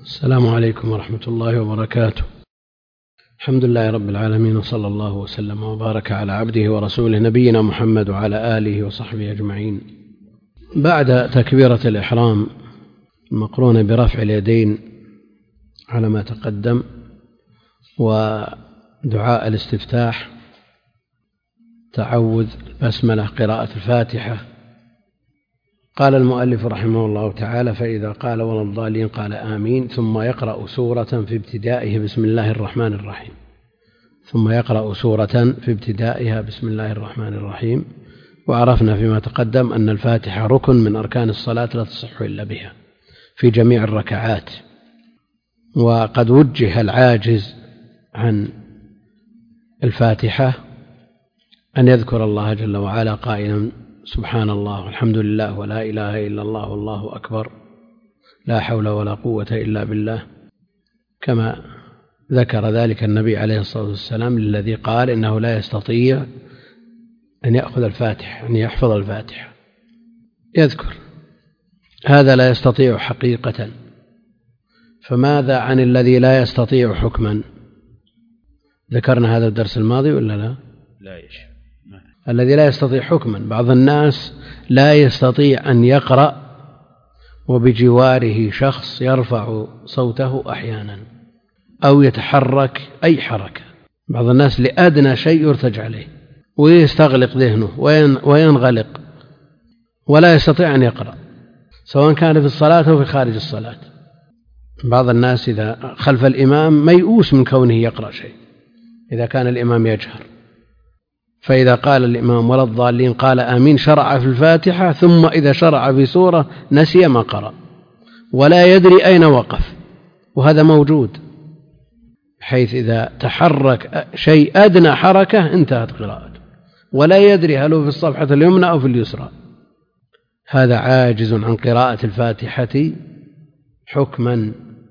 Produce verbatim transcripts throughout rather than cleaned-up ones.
السلام عليكم ورحمة الله وبركاته. الحمد لله رب العالمين، وصلى الله وسلم وبارك على عبده ورسوله نبينا محمد وعلى آله وصحبه أجمعين. بعد تكبيرة الإحرام المقرونة برفع اليدين على ما تقدم ودعاء الاستفتاح، تعوذ، البسملة، قراءة الفاتحة، قال المؤلف رحمه الله تعالى: فإذا قال ولا الضالين قال آمين، ثم يقرأ سورة في ابتدائه بسم الله الرحمن الرحيم ثم يقرأ سورة في ابتدائها بسم الله الرحمن الرحيم. وعرفنا فيما تقدم أن الفاتحة ركن من أركان الصلاة لا تصح إلا بها في جميع الركعات. وقد وجه العاجز عن الفاتحة أن يذكر الله جل وعلا قائلا: سبحان الله والحمد لله ولا إله إلا الله والله أكبر، لا حول ولا قوة إلا بالله، كما ذكر ذلك النبي عليه الصلاة والسلام للذي قال إنه لا يستطيع أن يأخذ الفاتحة، أن يحفظ الفاتحة، يذكر هذا لا يستطيع حقيقة. فماذا عن الذي لا يستطيع حكما؟ ذكرنا هذا الدرس الماضي ولا لا؟ لا يشاء. الذي لا يستطيع حكما، بعض الناس لا يستطيع أن يقرأ وبجواره شخص يرفع صوته أحيانا أو يتحرك أي حركة. بعض الناس لأدنى شيء يرتج عليه ويستغلق ذهنه وينغلق ولا يستطيع أن يقرأ، سواء كان في الصلاة أو في خارج الصلاة. بعض الناس إذا خلف الإمام ميؤوس من كونه يقرأ شيء إذا كان الإمام يجهر، فإذا قال الإمام ولا الضالين قال آمين شرع في الفاتحة، ثم إذا شرع في سورة نسي ما قرأ ولا يدري أين وقف، وهذا موجود، حيث إذا تحرك شيء أدنى حركة انتهت قراءته ولا يدري هل هو في الصفحة اليمنى أو في اليسرى. هذا عاجز عن قراءة الفاتحة حكما.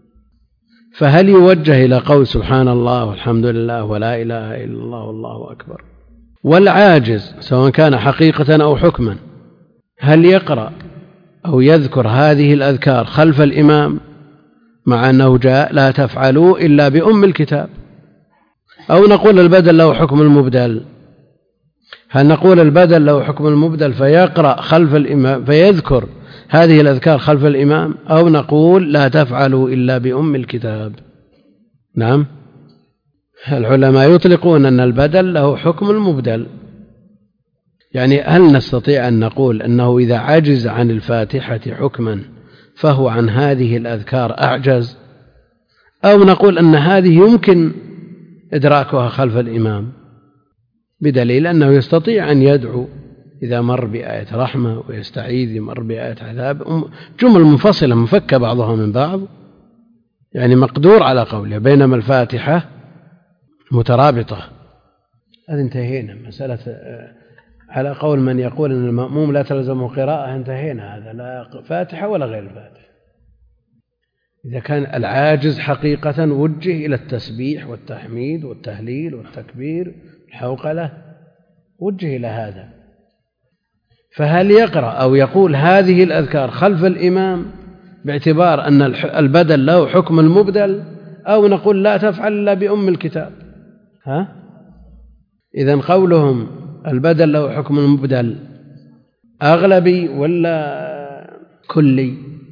فهل يوجه إلى قول سبحان الله والحمد لله ولا إله إلا الله والله أكبر؟ والعاجز سواء كان حقيقة أو حكما هل يقرأ أو يذكر هذه الأذكار خلف الإمام مع أنه جاء لا تفعلوا إلا بأم الكتاب؟ أو نقول البدل له حكم المبدل؟ هل نقول البدل له حكم المبدل فيقرأ خلف الإمام فيذكر هذه الأذكار خلف الإمام، أو نقول لا تفعلوا إلا بأم الكتاب؟ نعم، العلماء يطلقون أن البدل له حكم المبدل. يعني هل نستطيع أن نقول أنه إذا عجز عن الفاتحة حكما فهو عن هذه الأذكار أعجز، أو نقول أن هذه يمكن إدراكها خلف الإمام بدليل أنه يستطيع أن يدعو إذا مر بآية رحمة ويستعيذ يمر بآية عذاب، جمل منفصلة مفكة بعضها من بعض، يعني مقدور على قوله، بينما الفاتحة مترابطة. هذا انتهينا مسألة على قول من يقول أن المأموم لا تلزم قراءة، انتهينا، هذا لا فاتحة ولا غير الفاتحة. إذا كان العاجز حقيقة وجه إلى التسبيح والتحميد والتهليل والتكبير الحوقلة، وجه إلى هذا. فهل يقرأ أو يقول هذه الأذكار خلف الإمام باعتبار أن البدل له حكم المبدل، أو نقول لا تفعل إلا بأم الكتاب؟ ها؟ إذن قولهم البدل له حكم المبدل أغلبي ولا كلي؟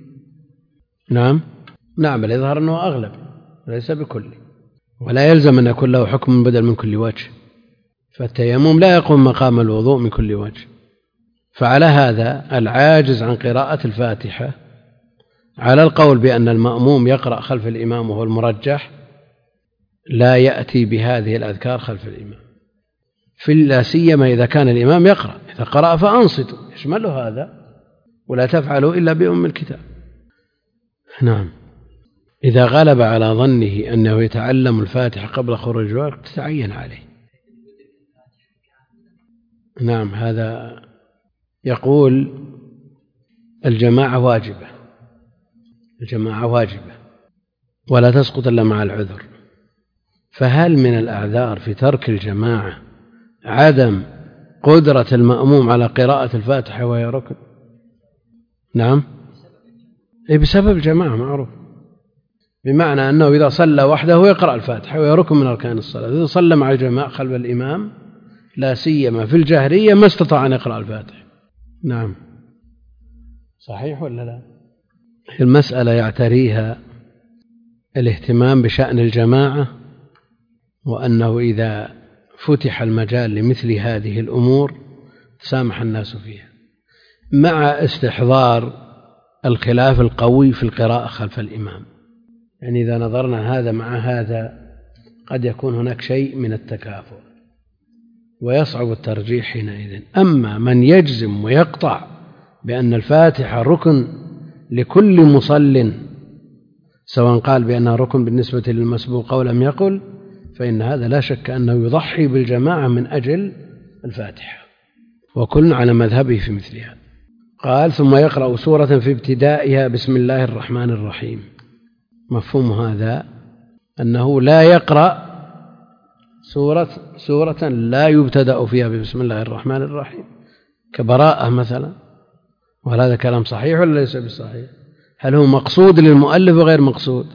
نعم نعم يظهر أنه أغلبي وليس بكلي، ولا يلزم أن يكون له حكم المبدل من كل وجه، فالتيمم لا يقوم مقام الوضوء من كل وجه. فعلى هذا العاجز عن قراءة الفاتحة على القول بأن المأموم يقرأ خلف الإمام وهو المرجح لا يأتي بهذه الأذكار خلف الإمام، في لا سيما إذا كان الإمام يقرأ، إذا قرأ فأنصتوا، يشمله هذا ولا تفعلوا إلا بأم الكتاب. نعم، إذا غلب على ظنه أنه يتعلم الفاتحة قبل خروج الوقت تتعين عليه. نعم، هذا يقول الجماعة واجبة، الجماعة واجبة ولا تسقط إلا مع العذر. فهل من الأعذار في ترك الجماعة عدم قدرة المأموم على قراءة الفاتحة وهي ركن؟ نعم، بسبب الجماعة معروف، بمعنى أنه إذا صلى وحده يقرأ الفاتحة وهي ركن من أركان الصلاة، إذا صلى مع الجماعة خلف الإمام لا سيما في الجهرية ما استطاع أن يقرأ الفاتحة. نعم، صحيح ولا لا؟ المسألة يعتريها الاهتمام بشأن الجماعة، وأنه إذا فتح المجال لمثل هذه الأمور سامح الناس فيها، مع استحضار الخلاف القوي في القراءة خلف الإمام. يعني إذا نظرنا هذا مع هذا قد يكون هناك شيء من التكافؤ ويصعب الترجيح حينئذ. أما من يجزم ويقطع بأن الفاتحة ركن لكل مصل، سواء قال بأنها ركن بالنسبة للمسبوق أو لم يقل، فإن هذا لا شك أنه يضحي بالجماعة من أجل الفاتحة، وكل على مذهبه في مثل هذا. قال: ثم يقرأ سورة في ابتدائها بسم الله الرحمن الرحيم. مفهوم هذا أنه لا يقرأ سورة سورة لا يبتدأ فيها بسم الله الرحمن الرحيم، كبراءة مثلا. وهل هذا كلام صحيح ولا ليس بصحيح؟ هل هو مقصود للمؤلف وغير مقصود؟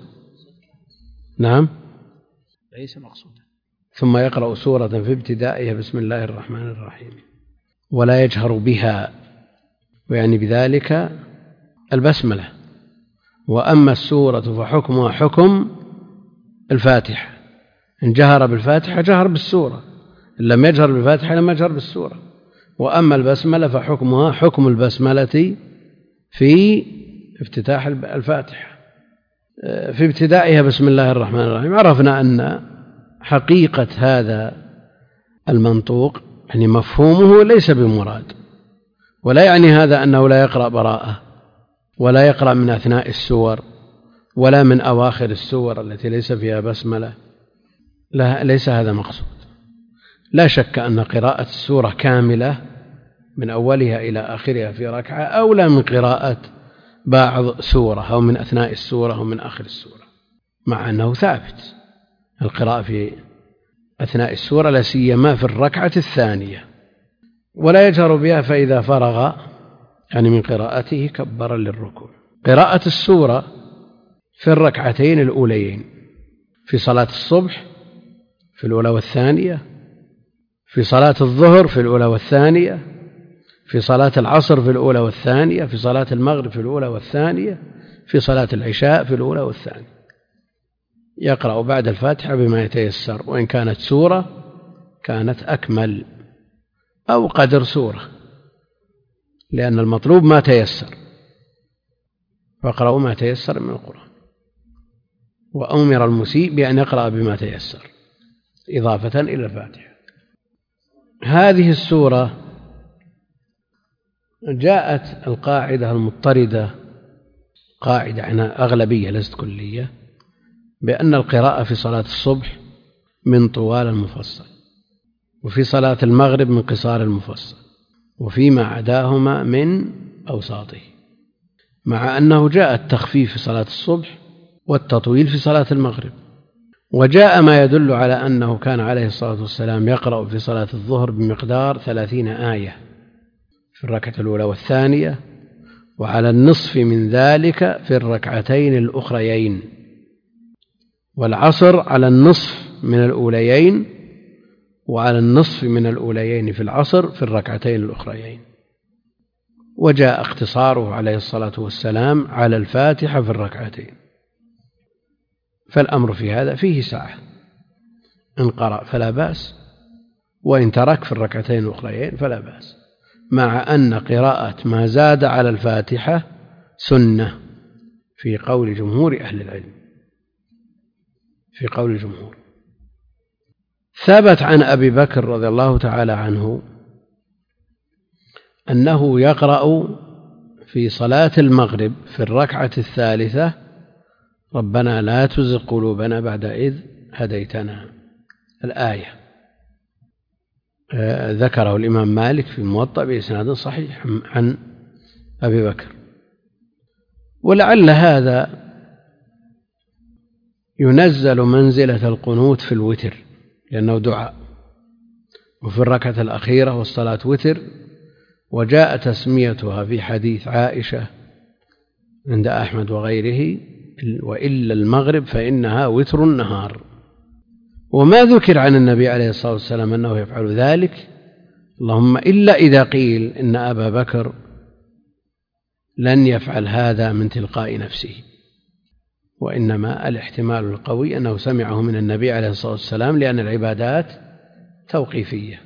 نعم، ليس مقصودا. ثم يقرأ سورة في ابتدائها بسم الله الرحمن الرحيم ولا يجهر بها، ويعني بذلك البسملة. وأما السورة فحكمها حكم الفاتحة، إن جهر بالفاتحة جهر بالسورة، إن لم يجهر بالفاتحة لم يجهر بالسورة. وأما البسملة فحكمها حكم البسملة في افتتاح الفاتحة. في ابتدائها بسم الله الرحمن الرحيم عرفنا أن حقيقة هذا المنطوق يعني مفهومه ليس بمراد، ولا يعني هذا أنه لا يقرأ براءة ولا يقرأ من أثناء السور ولا من أواخر السور التي ليس فيها بسملة، لا، ليس هذا مقصود. لا شك أن قراءة السورة كاملة من أولها إلى آخرها في ركعة أولى من قراءة بعض سورة أو من أثناء السورة أو من آخر السورة، مع أنه ثابت القراءة في أثناء السورة لا سيما في الركعة الثانية. ولا يجهر بها فإذا فرغ يعني من قراءته كبر للركوع. قراءة السورة في الركعتين الأوليين في صلاة الصبح في الأولى والثانية، في صلاة الظهر في الأولى والثانية، في صلاة العصر في الأولى والثانية، في صلاة المغرب في الأولى والثانية، في صلاة العشاء في الأولى والثانية. يقرأ بعد الفاتحة بما يتيسر، وإن كانت سورة كانت أكمل أو قدر سورة، لأن المطلوب ما تيسر، فاقرأوا ما تيسر من القرآن. وأمر المسيء بأن يقرأ بما تيسر إضافة إلى الفاتحة. هذه السورة جاءت القاعدة المضطردة، قاعدة عنها أغلبية ليست كلية، بأن القراءة في صلاة الصبح من طوال المفصل، وفي صلاة المغرب من قصار المفصل، وفيما عداهما من أوساطه، مع أنه جاء التخفيف في صلاة الصبح والتطويل في صلاة المغرب. وجاء ما يدل على أنه كان عليه الصلاة والسلام يقرأ في صلاة الظهر بمقدار ثلاثين آية في الركعة الأولى والثانية، وعلى النصف من ذلك في الركعتين الأخريين، والعصر على النصف من الأوليين، وعلى النصف من الأوليين في العصر في الركعتين الأخريين. وجاء اقتصاره عليه الصلاة والسلام على الفاتحة في الركعتين. فالأمر في هذا فيه سعة، إن قرأ فلا بأس، وإن ترك في الركعتين الأخريين فلا بأس، مع أن قراءة ما زاد على الفاتحة سنة في قول جمهور أهل العلم، في قول الجمهور. ثبت عن أبي بكر رضي الله تعالى عنه أنه يقرأ في صلاة المغرب في الركعة الثالثة ربنا لا تزغ قلوبنا بعد إذ هديتنا، الآية. ذكره الإمام مالك في الموطأ بإسناد صحيح عن أبي بكر. ولعل هذا ينزل منزلة القنوت في الوتر، لأنه دعاء، وفي الركعة الأخيرة والصلاة وتر، وجاء تسميتها في حديث عائشة عند أحمد وغيره وإلا المغرب فإنها وتر النهار. وما ذكر عن النبي عليه الصلاة والسلام أنه يفعل ذلك، اللهم إلا إذا قيل إن أبا بكر لن يفعل هذا من تلقاء نفسه، وإنما الاحتمال القوي أنه سمعه من النبي عليه الصلاة والسلام، لأن العبادات توقيفية،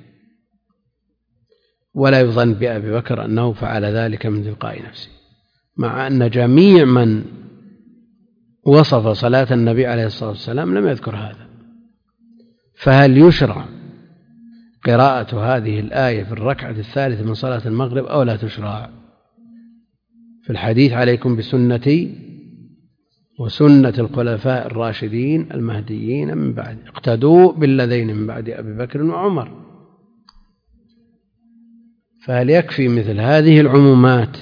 ولا يظن بأبي بكر أنه فعل ذلك من تلقاء نفسه، مع أن جميع من وصف صلاة النبي عليه الصلاة والسلام لم يذكر هذا. فهل يشرع قراءة هذه الآية في الركعة الثالثة من صلاة المغرب أو لا تشرع؟ في الحديث عليكم بسنتي وسنة الخلفاء الراشدين المهديين من بعد، اقتدوا بالذين من بعد أبي بكر وعمر. فهل يكفي مثل هذه العمومات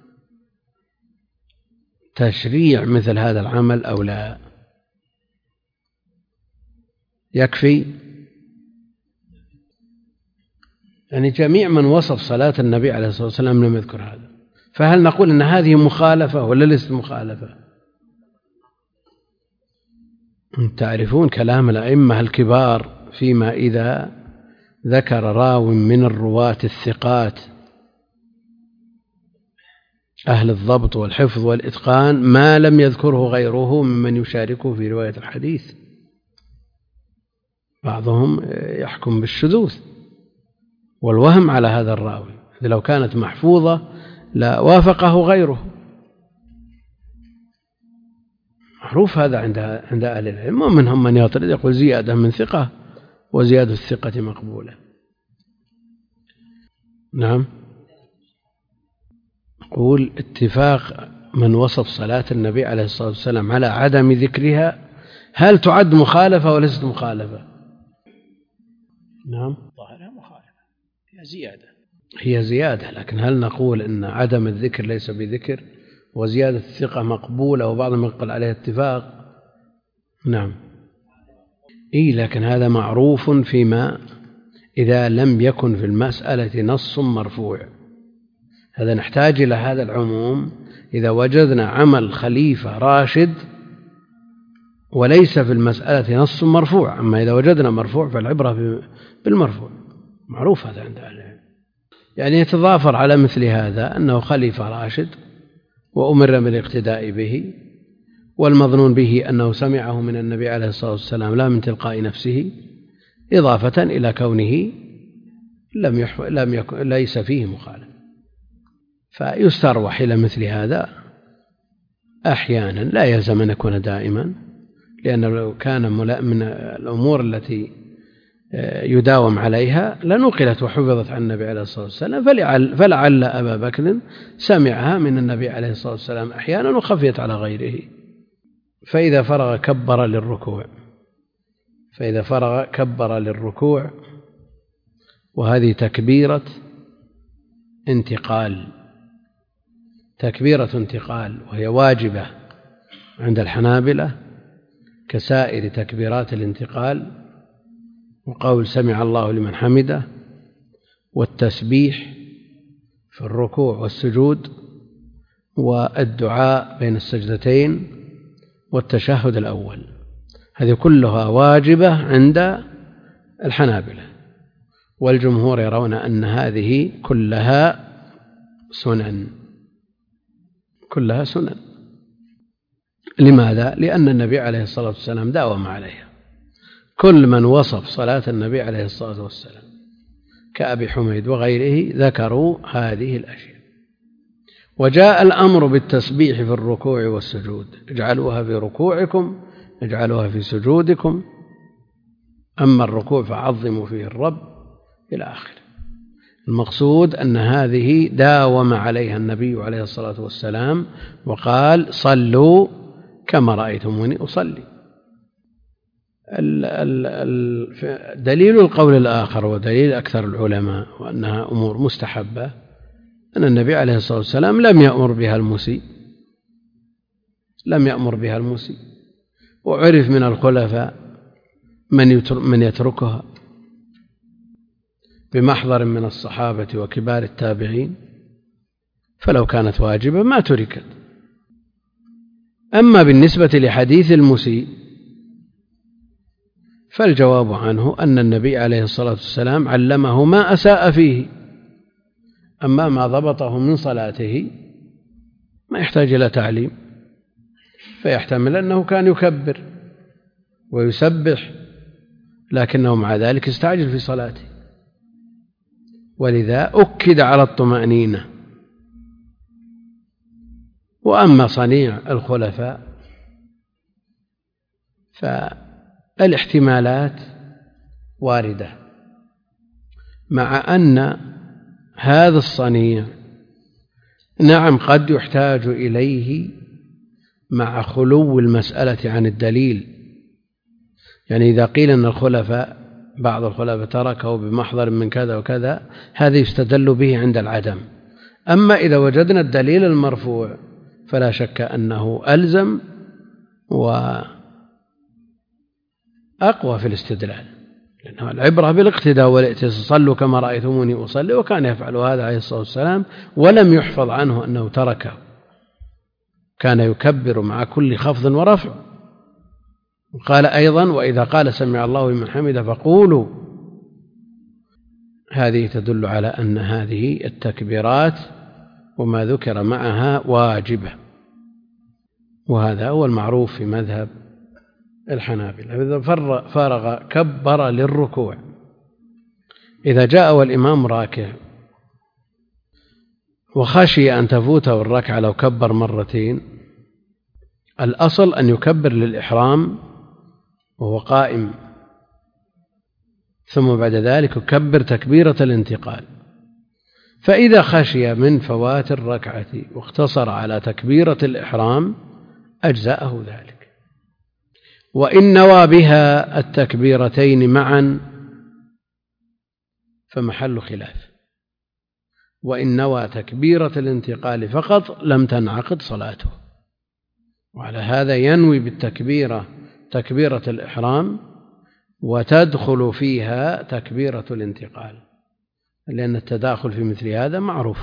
تشريع مثل هذا العمل أو لا؟ يكفي؟ يعني جميع من وصف صلاة النبي عليه الصلاة والسلام لم يذكر هذا، فهل نقول أن هذه مخالفة ولا ليست مخالفة؟ تعرفون كلام الأئمة الكبار فيما إذا ذكر راو من الرواة الثقات أهل الضبط والحفظ والإتقان ما لم يذكره غيره ممن يشاركه في رواية الحديث. بعضهم يحكم بالشذوذ والوهم على هذا الراوي، لو كانت محفوظة لا وافقه غيره، معروف هذا عند عند أهل العلم. ومنهم من يطرد يقول زيادة من ثقة وزيادة الثقة مقبولة. نعم، قول اتفاق من وصف صلاة النبي عليه الصلاة والسلام على عدم ذكرها، هل تعد مخالفة وليست مخالفة؟ نعم، ظاهرها مخالفة، هي زيادة هي زيادة، لكن هل نقول أن عدم الذكر ليس بذكر وزيادة الثقة مقبولة وبعضهم يقول عليها اتفاق؟ نعم، إيه، لكن هذا معروف فيما إذا لم يكن في المسألة نص مرفوع. هذا نحتاج إلى هذا العموم إذا وجدنا عمل خليفة راشد وليس في المسألة نص مرفوع. أما إذا وجدنا مرفوع فالعبرة بالمرفوع، معروف هذا عند أهل العلم. يعني يتضافر على مثل هذا أنه خليفة راشد وأمر بالاقتداء به، والمظنون به أنه سمعه من النبي عليه الصلاة والسلام لا من تلقاء نفسه، إضافة إلى كونه لم يح... لم يكن ليس فيه مخالف. فيستروح إلى مثل هذا أحيانا، لا يلزم أن يكون دائما، لأنه لو كان من الأمور التي يداوم عليها لنقلت وحفظت عن النبي عليه الصلاة والسلام، فلعل, فلعل أبا بكر سمعها من النبي عليه الصلاة والسلام أحيانا وخفيت على غيره. فإذا فرغ كبر للركوع فإذا فرغ كبر للركوع وهذه تكبيرة انتقال تكبيرة انتقال وهي واجبة عند الحنابلة كسائر تكبيرات الانتقال، وقول سمع الله لمن حمده، والتسبيح في الركوع والسجود، والدعاء بين السجدتين، والتشهد الأول. هذه كلها واجبة عند الحنابلة، والجمهور يرون أن هذه كلها سنن كلها سنن. لماذا؟ لأن النبي عليه الصلاة والسلام داوم عليها. كل من وصف صلاة النبي عليه الصلاة والسلام كأبي حميد وغيره ذكروا هذه الأشياء. وجاء الأمر بالتسبيح في الركوع والسجود، اجعلوها في ركوعكم اجعلوها في سجودكم، أما الركوع فعظموا فيه الرب إلى آخره. المقصود أن هذه داوم عليها النبي عليه الصلاة والسلام وقال صلوا كما رأيتموني أصلي. دليل القول الآخر ودليل أكثر العلماء وأنها أمور مستحبة أن النبي عليه الصلاة والسلام لم يأمر بها المسيء لم يأمر بها المسيء وعرف من الخلفاء من يتركها بمحضر من الصحابة وكبار التابعين، فلو كانت واجبة ما تركت. أما بالنسبة لحديث المسيء فالجواب عنه أن النبي عليه الصلاة والسلام علمه ما أساء فيه، أما ما ضبطه من صلاته ما يحتاج إلى تعليم، فيحتمل أنه كان يكبر ويسبح لكنه مع ذلك استعجل في صلاته، ولذا أكد على الطمأنينة. وأما صنيع الخلفاء فالاحتمالات واردة، مع أن هذا الصنيع نعم قد يحتاج إليه مع خلو المسألة عن الدليل، يعني إذا قيل أن الخلفاء بعض الخلفاء تركه بمحضر من كذا وكذا هذا يستدل به عند العدم. أما إذا وجدنا الدليل المرفوع فلا شك أنه ألزم وأقوى في الاستدلال، لأنه العبرة بالاقتداء والائتزار، صلوا كما رأيتموني أصلي، وكان يفعل هذا عليه الصلاة والسلام ولم يحفظ عنه أنه تركه، كان يكبر مع كل خفض ورفع. قال أيضا وإذا قال سمع الله لمن حمده فقولوا، هذه تدل على أن هذه التكبيرات وما ذكر معها واجبة، وهذا هو المعروف في مذهب الحنابلة. إذا فرغ كبر للركوع. إذا جاء والإمام راكع وخشي أن تفوته الركعة لو كبر مرتين، الأصل أن يكبر للإحرام وهو قائم، ثم بعد ذلك يكبر تكبيرة الانتقال. فإذا خشي من فوات الركعة واقتصر على تكبيرة الإحرام أجزأه ذلك. وإن نوى بها التكبيرتين معا فمحل خلاف، وإن نوى تكبيرة الانتقال فقط لم تنعقد صلاته. وعلى هذا ينوي بالتكبيرة تكبيرة الإحرام وتدخل فيها تكبيرة الانتقال، لأن التداخل في مثل هذا معروف،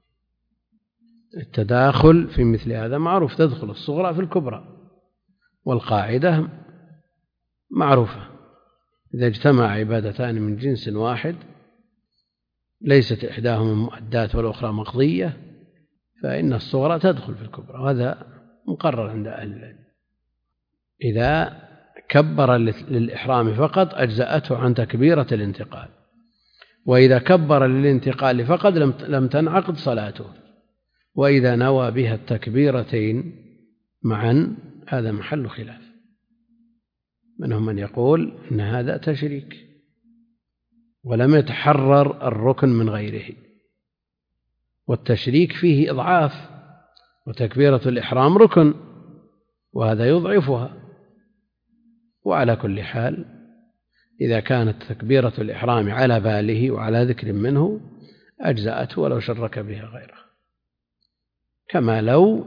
التداخل في مثل هذا معروف، تدخل الصغرى في الكبرى، والقاعدة معروفة، إذا اجتمع عبادتان من جنس واحد ليست إحداهما مؤدات والأخرى مقضية فإن الصغرى تدخل في الكبرى، وهذا مقرر عند أهل العلم. إذا كبر للإحرام فقط أجزأته عن تكبيرة الانتقال، وإذا كبر للانتقال فقط لم تنعقد صلاته، وإذا نوى بها التكبيرتين معا هذا محل خلاف. منهم من يقول إن هذا تشريك ولم يتحرر الركن من غيره، والتشريك فيه إضعاف، وتكبيرة الإحرام ركن وهذا يضعفها. وعلى كل حال إذا كانت تكبيرة الإحرام على باله وعلى ذكر منه أجزأته ولو شرك بها غيره، كما لو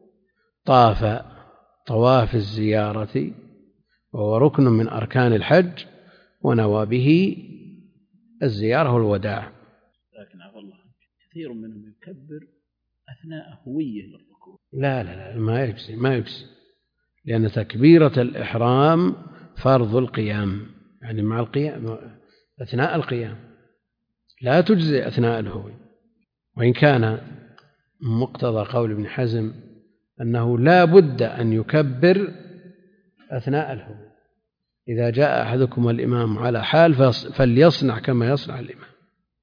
طاف طواف الزيارة وهو ركن من أركان الحج ونوى به الزيارة والوداع. لكن عفى الله كثير منهم يكبر أثناء هوية للركوع. لا لا لا ما يجزي ما يجزي لأن تكبيرة الإحرام فرض القيام، يعني مع القيام أثناء القيام، لا تجزي أثناء الهوي. وإن كان مقتضى قول ابن حزم أنه لا بد أن يكبر أثناء الهوي، إذا جاء أحدكم الإمام على حال فليصنع كما يصنع الإمام،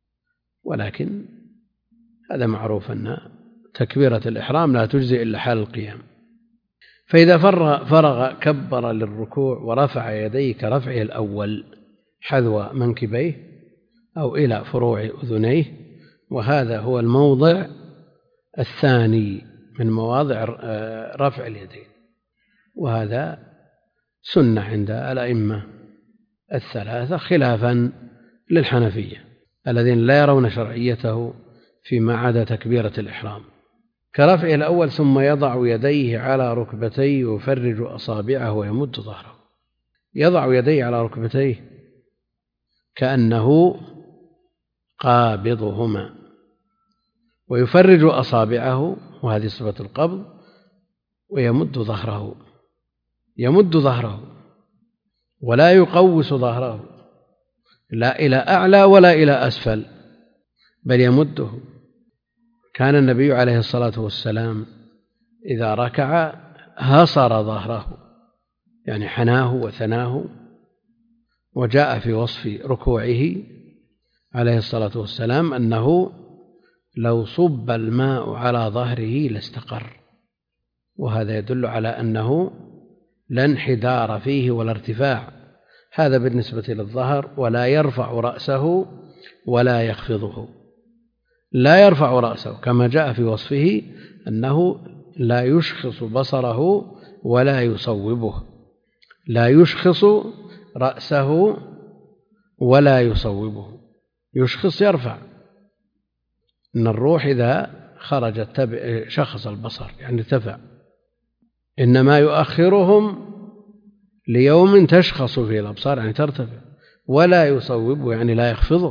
ولكن هذا معروف أن تكبيرة الإحرام لا تجزي إلا حال القيام. فإذا فرغ كبر للركوع ورفع يديه كرفعه الأول حذو منكبيه أو إلى فروع أذنيه، وهذا هو الموضع الثاني من مواضع رفع اليدين، وهذا سنة عند الأئمة الثلاثة خلافا للحنفية الذين لا يرون شرعيته فيما عدا تكبيرة الإحرام. كرفعه الأول ثم يضع يديه على ركبتيه ويفرج أصابعه ويمد ظهره. يضع يديه على ركبتيه كأنه قابضهما، ويفرج أصابعه وهذه صفة القبض ويمد ظهره، يمد ظهره ولا يقوس ظهره لا إلى أعلى ولا إلى أسفل، بل يمده. كان النبي عليه الصلاة والسلام إذا ركع هصر ظهره، يعني حناه وثناه. وجاء في وصف ركوعه عليه الصلاة والسلام أنه لو صب الماء على ظهره لاستقر، وهذا يدل على أنه لا انحدار فيه ولا ارتفاع. هذا بالنسبة للظهر. ولا يرفع رأسه ولا يخفضه، لا يرفع رأسه كما جاء في وصفه أنه لا يشخص بصره ولا يصوبه، لا يشخص رأسه ولا يصوبه. يشخص يرفع، إن الروح إذا خرجت شخص البصر يعني ارتفع، إنما يؤخرهم ليوم تشخص فيه الأبصار يعني ترتفع، ولا يصوبه يعني لا يخفضه.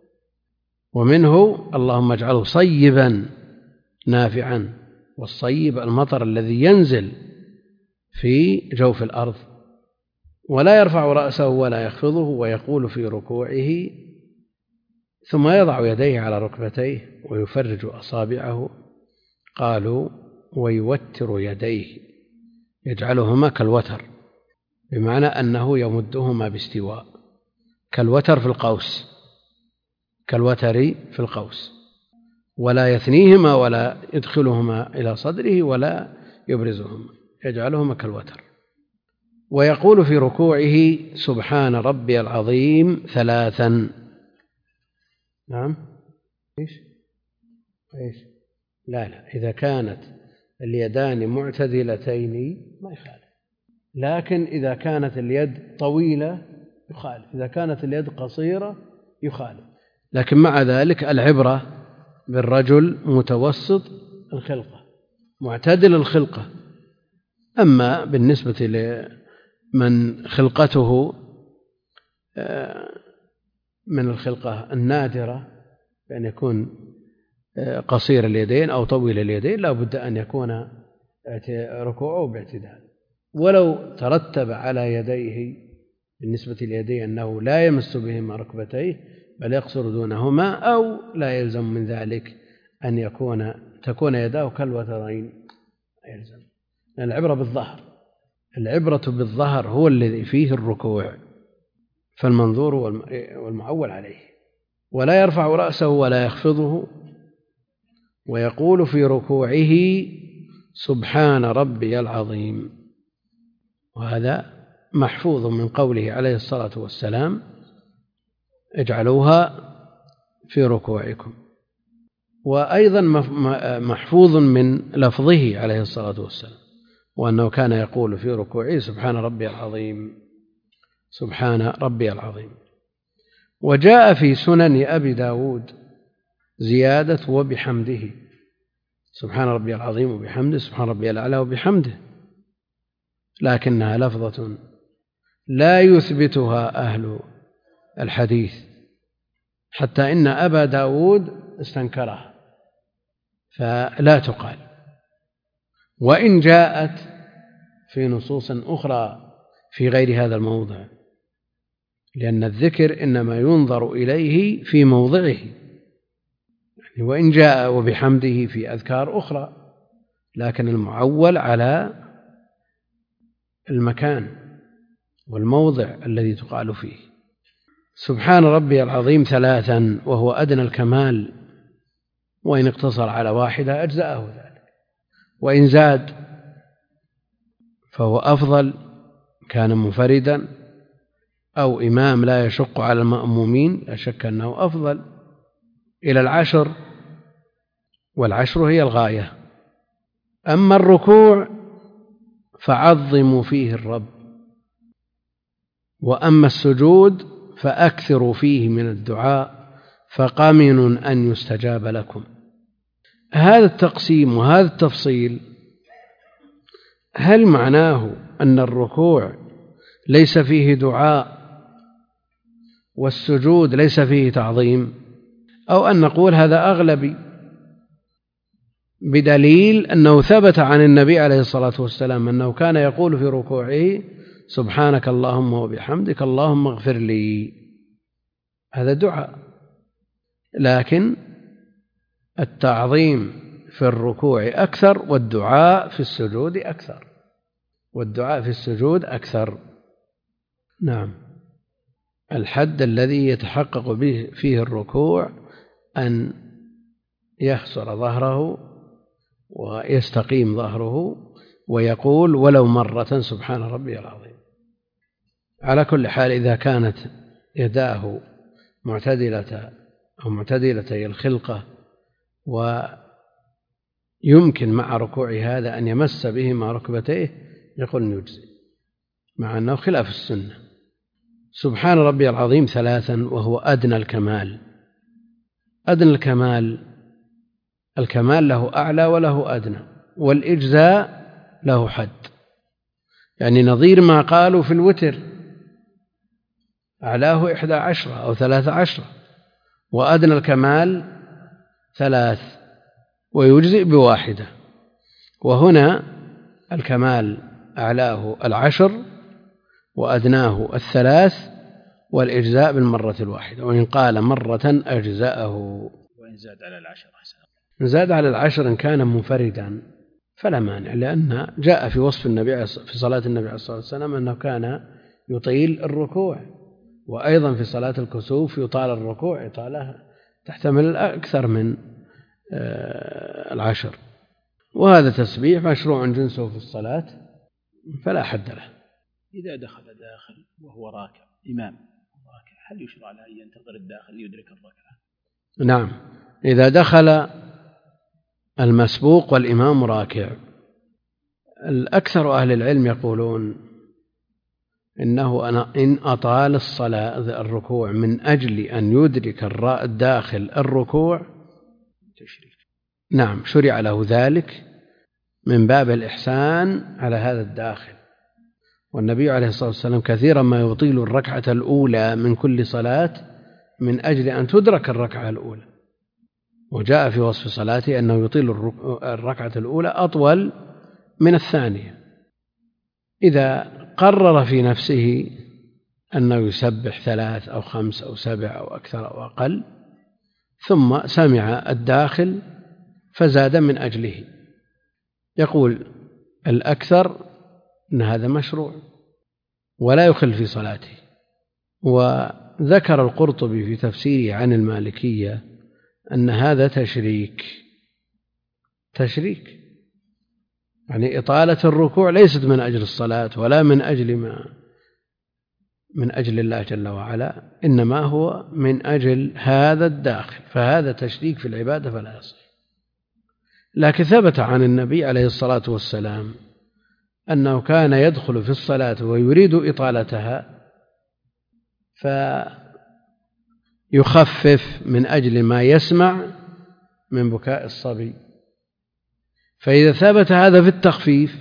ومنه اللهم اجعله صيبا نافعا، والصيب المطر الذي ينزل في جوف الأرض. ولا يرفع رأسه ولا يخفضه، ويقول في ركوعه ثم يضع يديه على ركبتيه ويفرج أصابعه. قالوا ويوتر يديه، يجعلهما كالوتر، بمعنى أنه يمدهما باستواء، كالوتر في القوس، كالوتر في القوس، ولا يثنيهما ولا يدخلهما إلى صدره ولا يبرزهما، يجعلهما كالوتر. ويقول في ركوعه سبحان ربي العظيم ثلاثا. نعم إيش إيش لا لا إذا كانت اليدان معتدلتين ما يخالف، لكن إذا كانت اليد طويلة يخالف، إذا كانت اليد قصيرة يخالف. لكن مع ذلك العبرة بالرجل متوسط الخلقة معتدل الخلقة. أما بالنسبة لمن خلقته من الخلقة النادرة بأن يكون قصير اليدين أو طويل اليدين، لا بد أن يكون ركوعه باعتدال. ولو ترتب على يديه بالنسبة ليديه أنه لا يمس بهما ركبتيه بل يقصر دونهما، أو لا يلزم من ذلك أن يكون تكون يداه كالوترين، يلزم. لأن العبرة بالظهر، العبرة بالظهر هو الذي فيه الركوع، فالمنظور والمعول عليه. ولا يرفع رأسه ولا يخفضه، ويقول في ركوعه سبحان ربي العظيم. وهذا محفوظ من قوله عليه الصلاة والسلام اجعلوها في ركوعكم. وأيضا محفوظ من لفظه عليه الصلاة والسلام، وأنه كان يقول في ركوعه سبحان ربي العظيم، سبحان ربي العظيم. وجاء في سنن أبي داود زيادة وبحمده، سبحان ربي العظيم وبحمده، سبحان ربي الأعلى وبحمده، لكنها لفظة لا يثبتها أهل الحديث، حتى إن أبا داود استنكره فلا تقال، وإن جاءت في نصوص أخرى في غير هذا الموضع، لأن الذكر إنما ينظر إليه في موضعه، يعني وإن جاء وبحمده في أذكار أخرى، لكن المعول على المكان والموضع الذي تقال فيه. سبحان ربي العظيم ثلاثا وهو أدنى الكمال، وإن اقتصر على واحدة أجزأه ذلك، وإن زاد فهو أفضل، كان منفردا أو إمام لا يشق على المأمومين لا شك أنه أفضل، إلى العشر، والعشر هي الغاية. أما الركوع فعظموا فيه الرب، وأما السجود فأكثروا فيه من الدعاء فقمن أن يستجاب لكم. هذا التقسيم وهذا التفصيل هل معناه أن الركوع ليس فيه دعاء والسجود ليس فيه تعظيم، أو أن نقول هذا أغلبي بدليل أنه ثبت عن النبي عليه الصلاة والسلام أنه كان يقول في ركوعه سبحانك اللهم وبحمدك اللهم اغفر لي. هذا دعاء، لكن التعظيم في الركوع أكثر والدعاء في السجود أكثر والدعاء في السجود أكثر. نعم. الحد الذي يتحقق به فيه الركوع أن يخسر ظهره ويستقيم ظهره ويقول ولو مرة سبحان ربي العظيم. على كل حال إذا كانت يداه معتدلة أو معتدلتي الخلقة ويمكن مع ركوع هذا أن يمس بهما ركبتيه يقول يجزي، مع أنه خلاف السنة. سبحان ربي العظيم ثلاثا وهو أدنى الكمال. أدنى الكمال، الكمال له أعلى وله أدنى، والإجزاء له حد، يعني نظير ما قالوا في الوتر أعلاه إحدى عشرة أو ثلاث عشرة، وأدنى الكمال ثلاث ويجزئ بواحدة. وهنا الكمال أعلاه العشر وأدناه الثلاث، والإجزاء بالمرة الواحدة، وإن قال مرة أجزأه. وإن زاد على العشر أحسن، إن زاد على العشر إن كان منفردا فلا مانع، لأن جاء في وصف النبي في صلاة النبي عليه الصلاة والسلام أنه كان يطيل الركوع، وأيضا في صلاة الكسوف يطال الركوع إطالة تحتمل أكثر من العشر. وهذا تسبيح مشروع جنسه في الصلاة فلا حد له. إذا دخل داخل وهو راكع إمام راكع، هل يشرع له أن ينتظر الداخل ليدرك الركعة؟ نعم، إذا دخل المسبوق والإمام راكع، الأكثر أهل العلم يقولون إنه إن أطال الصلاة الركوع من أجل أن يدرك الداخل الركوع تشريك. نعم، شرع له ذلك من باب الإحسان على هذا الداخل. والنبي عليه الصلاة والسلام كثيرا ما يطيل الركعة الأولى من كل صلاة من أجل أن تدرك الركعة الأولى، وجاء في وصف صلاته أنه يطيل الركعة الأولى أطول من الثانية. إذا قرر في نفسه أنه يسبح ثلاث أو خمس أو سبع أو أكثر أو أقل، ثم سمع الداخل فزاد من أجله، يقول الأكثر أن هذا مشروع ولا يخل في صلاته. وذكر القرطبي في تفسيره عن المالكية أن هذا تشريك تشريك يعني إطالة الركوع ليست من أجل الصلاة ولا من أجل ما من أجل الله جل وعلا، إنما هو من أجل هذا الداخل، فهذا تشريك في العبادة فلا يصح. لكن ثبت عن النبي عليه الصلاة والسلام أنه كان يدخل في الصلاة ويريد إطالتها فيخفف من أجل ما يسمع من بكاء الصبي، فإذا ثبت هذا في التخفيف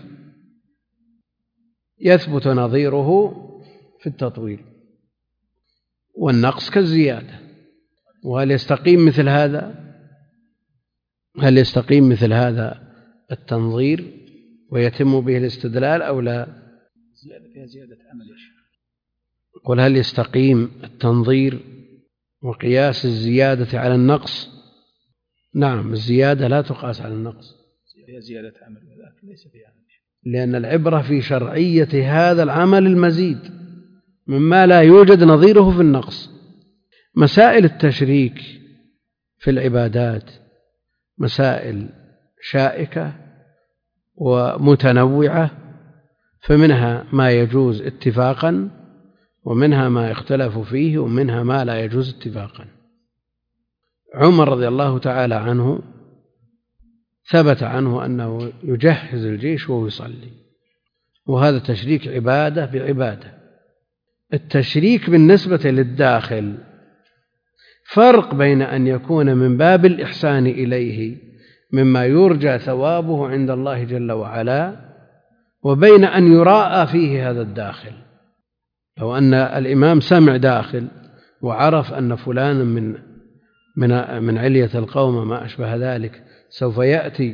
يثبت نظيره في التطويل، والنقص كالزيادة. وهل يستقيم مثل هذا؟ هل يستقيم مثل هذا التنظير ويتم به الاستدلال أو لا؟ زيادة فيها زيادة عمل. قل هل يستقيم التنظير وقياس الزيادة على النقص؟ نعم، الزيادة لا تقاس على النقص، فيها زيادة عمل ولكن ليس فيها عمل، لأن العبرة في شرعية هذا العمل المزيد مما لا يوجد نظيره في النقص. مسائل التشريك في العبادات مسائل شائكة ومتنوعة، فمنها ما يجوز اتفاقا ومنها ما يختلف فيه ومنها ما لا يجوز اتفاقا. عمر رضي الله تعالى عنه ثبت عنه أنه يجهز الجيش وهو يصلي، وهذا تشريك عبادة بعبادة. التشريك بالنسبة للداخل فرق بين أن يكون من باب الإحسان إليه مما يرجى ثوابه عند الله جل وعلا، وبين أن يراءى فيه هذا الداخل. لو أن الإمام سمع داخل وعرف أن فلان من من من علية القوم ما أشبه ذلك سوف يأتي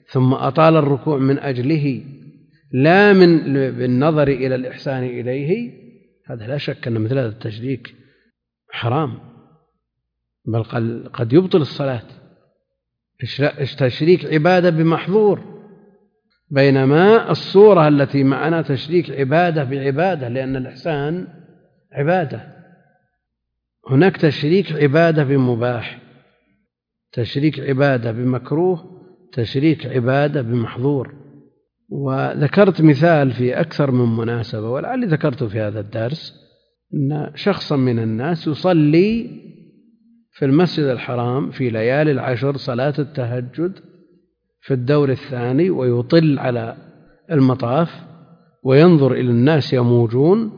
ثم أطال الركوع من أجله لا من بالنظر إلى الإحسان إليه، هذا لا شك أن مثل هذا التشريك حرام، بل قد يبطل الصلاة. تشريك عبادة بمحظور، بينما الصورة التي معنا تشريك عبادة بعبادة، لأن الإحسان عبادة. هناك تشريك عبادة بمباح، تشريك عبادة بمكروه، تشريك عبادة بمحظور. وذكرت مثال في أكثر من مناسبة، ولعلي ذكرته في هذا الدرس، أن شخصا من الناس يصلي في المسجد الحرام في ليالي العشر صلاة التهجد في الدور الثاني، ويطل على المطاف وينظر إلى الناس يموجون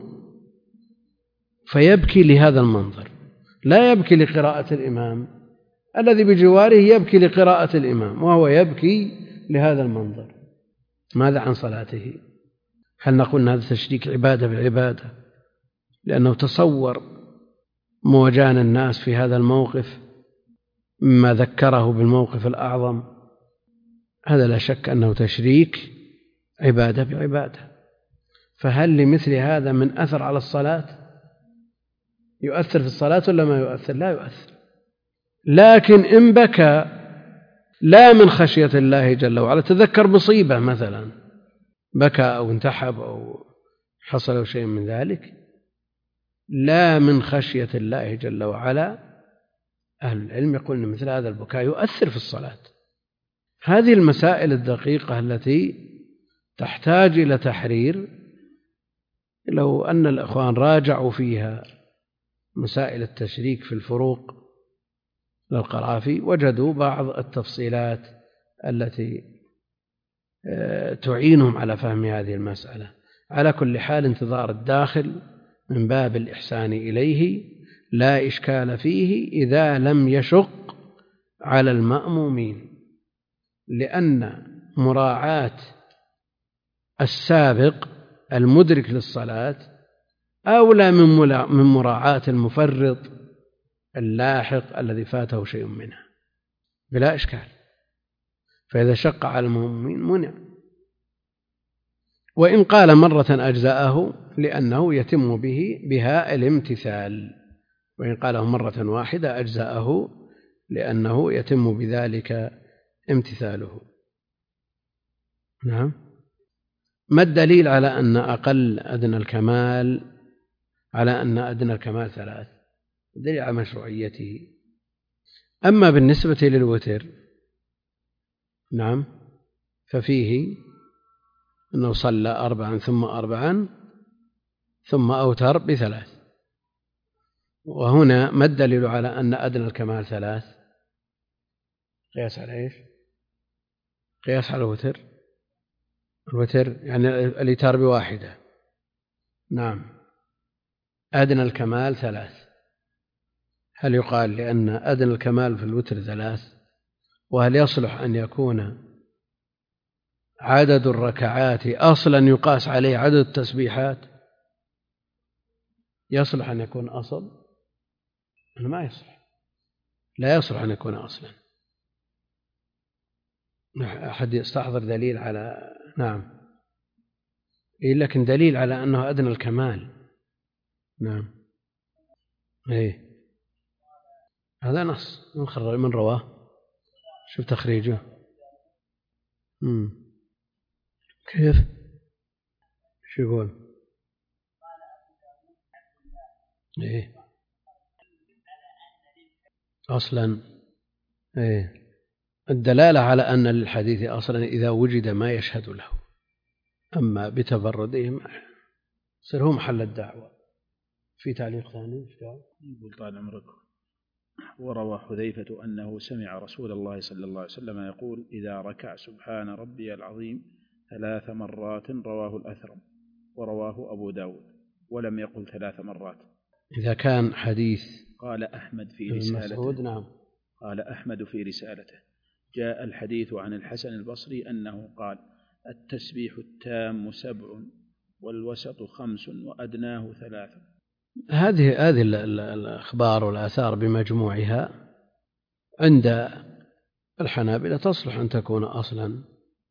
فيبكي لهذا المنظر، لا يبكي لقراءة الإمام، الذي بجواره يبكي لقراءة الإمام وهو يبكي لهذا المنظر. ماذا عن صلاته؟ هل نقول أن هذا تشريك عبادة بالعبادة لأنه تصور مواجهة الناس في هذا الموقف مما ذكره بالموقف الأعظم؟ هذا لا شك أنه تشريك عبادة بعبادة. فهل لمثل هذا من أثر على الصلاة؟ يؤثر في الصلاة ولا ما يؤثر؟ لا يؤثر. لكن إن بكى لا من خشية الله جل وعلا، تذكر مصيبة مثلا، بكى أو انتحب أو حصل شيء من ذلك، لا من خشية الله جل وعلا، أهل العلم يقولون مثل هذا البكاء يؤثر في الصلاة. هذه المسائل الدقيقة التي تحتاج إلى تحرير، لو أن الإخوان راجعوا فيها مسائل التشريك في الفروق للقرافي وجدوا بعض التفصيلات التي تعينهم على فهم هذه المسألة. على كل حال انتظار الداخل من باب الإحسان إليه لا إشكال فيه إذا لم يشق على المأمومين، لأن مراعاة السابق المدرك للصلاة أولى من مراعاة المفرط اللاحق الذي فاته شيء منها بلا إشكال. فإذا شق على المأمومين منع، وإن قال مرة أجزاءه لأنه يتم به بها الامتثال، وإن قاله مرة واحدة أجزاءه لأنه يتم بذلك امتثاله. نعم. ما الدليل على أن أقل أدنى الكمال على أن أدنى الكمال ثلاث؟ دليل على مشروعيته. أما بالنسبة للوتر، نعم، ففيه أنه صلى أربعا ثم أربعا ثم أوتر بثلاث. وهنا ما الدليل على أن أدنى الكمال ثلاث؟ قياس على إيش؟ قياس على الوتر. الوتر يعني الإيتار بواحدة. نعم، أدنى الكمال ثلاث. هل يقال لأن أدنى الكمال في الوتر ثلاث؟ وهل يصلح أن يكون عدد الركعات أصلا يقاس عليه عدد التسبيحات؟ يصلح أن يكون أصل؟ ما يصلح، لا يصلح أن يكون أصلا. أحد يستحضر دليل على؟ نعم، إيه، لكن دليل على أنه أدنى الكمال. نعم، إيه، هذا نص من رواه. شوف تخريجه. مم. كيف؟ شو يقول؟ إيه، أصلا إيه، الدلالة على أن للحديث أصلا إذا وجد ما يشهد له، أما بتفردهم صار هو محل الدعوة. في تعليق ثاني؟ يقول طال عمرك: وروى حذيفة أنه سمع رسول الله صلى الله عليه وسلم يقول: إذا ركع سبحان ربي العظيم ثلاث مرات، رواه الأثرم ورواه أبو داود، ولم يقل ثلاث مرات. إذا كان حديث قال أحمد في رسالته. نعم. قال أحمد في رسالته: جاء الحديث عن الحسن البصري أنه قال: التسبيح التام سبع، والوسط خمس، وأدناه ثلاث. هذه هذه الأخبار والآثار بمجموعها عند الحنابلة تصلح أن تكون أصلا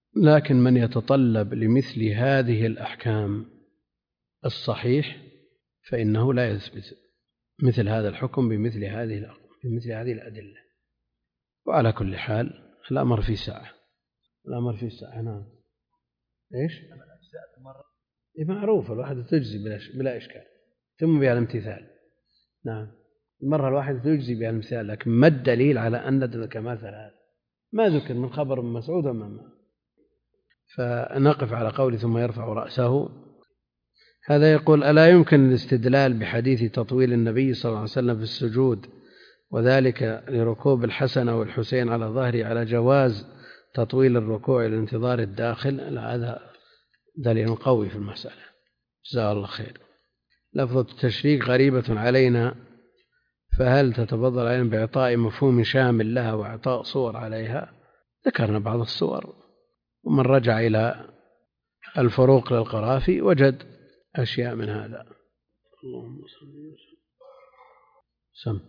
لكن من يتطلب لمثل هذه الأحكام الصحيح فإنه لا يثبت مثل هذا الحكم بمثل هذه بمثل هذه الأدلة. وعلى كل حال الأمر في ساعة، الأمر في ساعة. نعم. إيش؟ معروف الواحدة تجزي بلا إشكال، ثم بها الامتثال. نعم، المرة الواحدة تجزي بها الامتثال، لكن ما الدليل على أن الكمال ثلاث؟ ما ذكر من خبر من مسعود وما. فنقف على قول ثم يرفع رأسه. هذا يقول: ألا يمكن الاستدلال بحديث تطويل النبي صلى الله عليه وسلم في السجود وذلك لركوب الحسن والحسين على ظهره على جواز تطويل الركوع لانتظار الداخل؟ هذا دليل قوي في المسألة. جزاه الله خير. لفظة التشريك غريبة علينا، فهل تتفضل علينا بإعطاء مفهوم شامل لها وإعطاء صور عليها؟ ذكرنا بعض الصور، ومن رجع إلى الفروق للقرافي وجد أشياء من هذا. اللهم صل وسلم.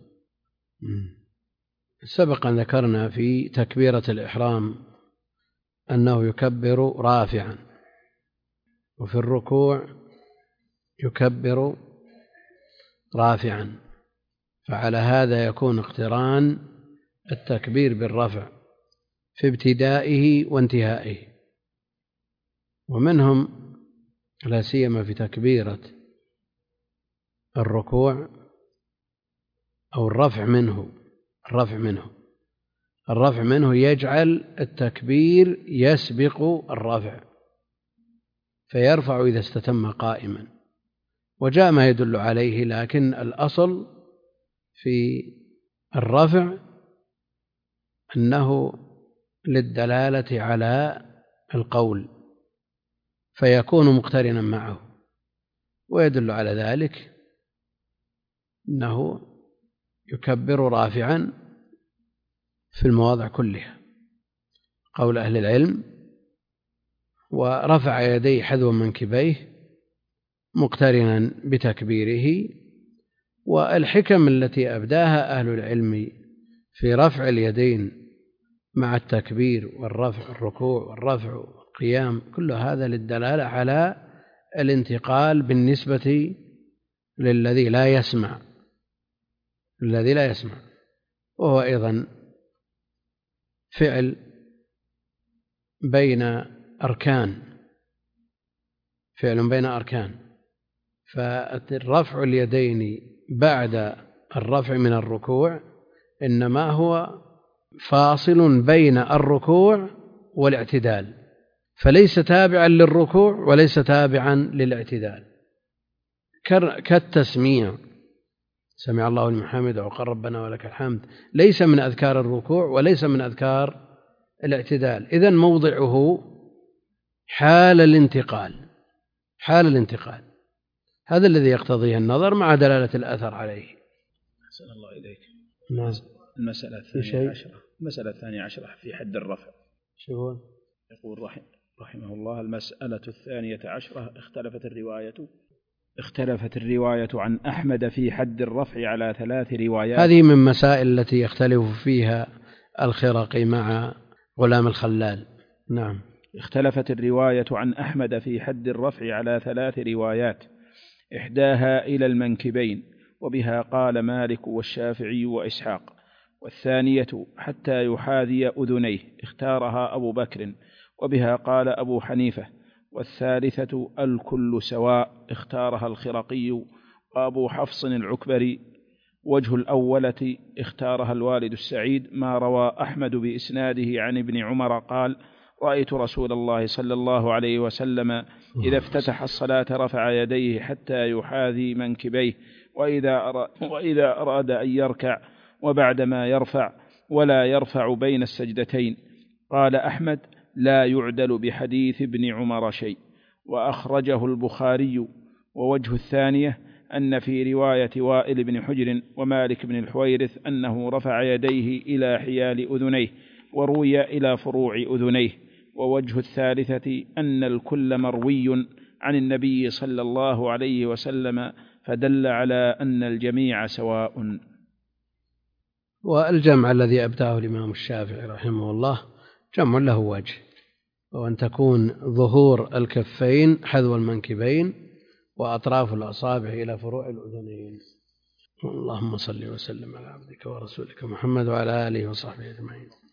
سبق أن ذكرنا في تكبيرة الإحرام أنه يكبر رافعا، وفي الركوع يكبر رافعا، فعلى هذا يكون اقتران التكبير بالرفع في ابتدائه وانتهائه. ومنهم لا سيما في تكبيرة الركوع أو الرفع منه الرفع منه الرفع منه يجعل التكبير يسبق الرفع، فيرفع إذا استتم قائما، وجاء ما يدل عليه، لكن الأصل في الرفع أنه للدلالة على القول فيكون مقترنا معه، ويدل على ذلك أنه يكبر رافعا في المواضع كلها قول أهل العلم، ورفع يديه حذو منكبيه مقترنا بتكبيره. والحكم التي أبداها أهل العلم في رفع اليدين مع التكبير والرفع الركوع والرفع والقيام كل هذا للدلالة على الانتقال بالنسبة للذي لا يسمع الذي لا يسمع وهو أيضا فعل بين أركان فعل بين أركان فالرفع اليدين بعد الرفع من الركوع إنما هو فاصل بين الركوع والاعتدال، فليس تابعا للركوع وليس تابعا للاعتدال، كالتسميع سمع الله لمن حمده وقال ربنا ولك الحمد ليس من أذكار الركوع وليس من أذكار الاعتدال. إذن موضعه حال الانتقال حال الانتقال هذا الذي يقتضيه النظر مع دلالة الأثر عليه. أحسن الله إليك. نعم. المسألة الثانية عشرة المسألة الثانية عشرة في حد الرفع. شو يقول رحمه, رحمه الله: المسألة الثانية عشرة اختلفت الرواية اختلفت الرواية عن أحمد في حد الرفع على ثلاث روايات. هذه من مسائل التي يختلف فيها الخرقي مع غلام الخلال. نعم. اختلفت الرواية عن أحمد في حد الرفع على ثلاث روايات، إحداها إلى المنكبين وبها قال مالك والشافعي وإسحاق، والثانية حتى يحاذي أذنيه اختارها أبو بكر وبها قال أبو حنيفة، والثالثة الكل سواء اختارها الخرقي وأبو حفص العكبري. وجه الأولة اختارها الوالد السعيد ما روى أحمد بإسناده عن ابن عمر قال: رأيت رسول الله صلى الله عليه وسلم إذا افتتح الصلاة رفع يديه حتى يحاذي منكبيه وإذا أراد, وإذا أراد أن يركع وبعدما يرفع ولا يرفع بين السجدتين. قال أحمد: لا يعدل بحديث ابن عمر شيء، وأخرجه البخاري. ووجه الثانية أن في رواية وائل بن حجر ومالك بن الحويرث أنه رفع يديه إلى حيال أذنيه وروي إلى فروع أذنيه. ووجه الثالثة أن الكل مروي عن النبي صلى الله عليه وسلم فدل على أن الجميع سواء. والجمع الذي أبداه الإمام الشافعي رحمه الله جمع له وجه، وأن تكون ظهور الكفين حذو المنكبين وأطراف الأصابع إلى فروع الأذنين. اللهم صل وسلم على عبدك ورسولك محمد وعلى آله وصحبه أجمعين.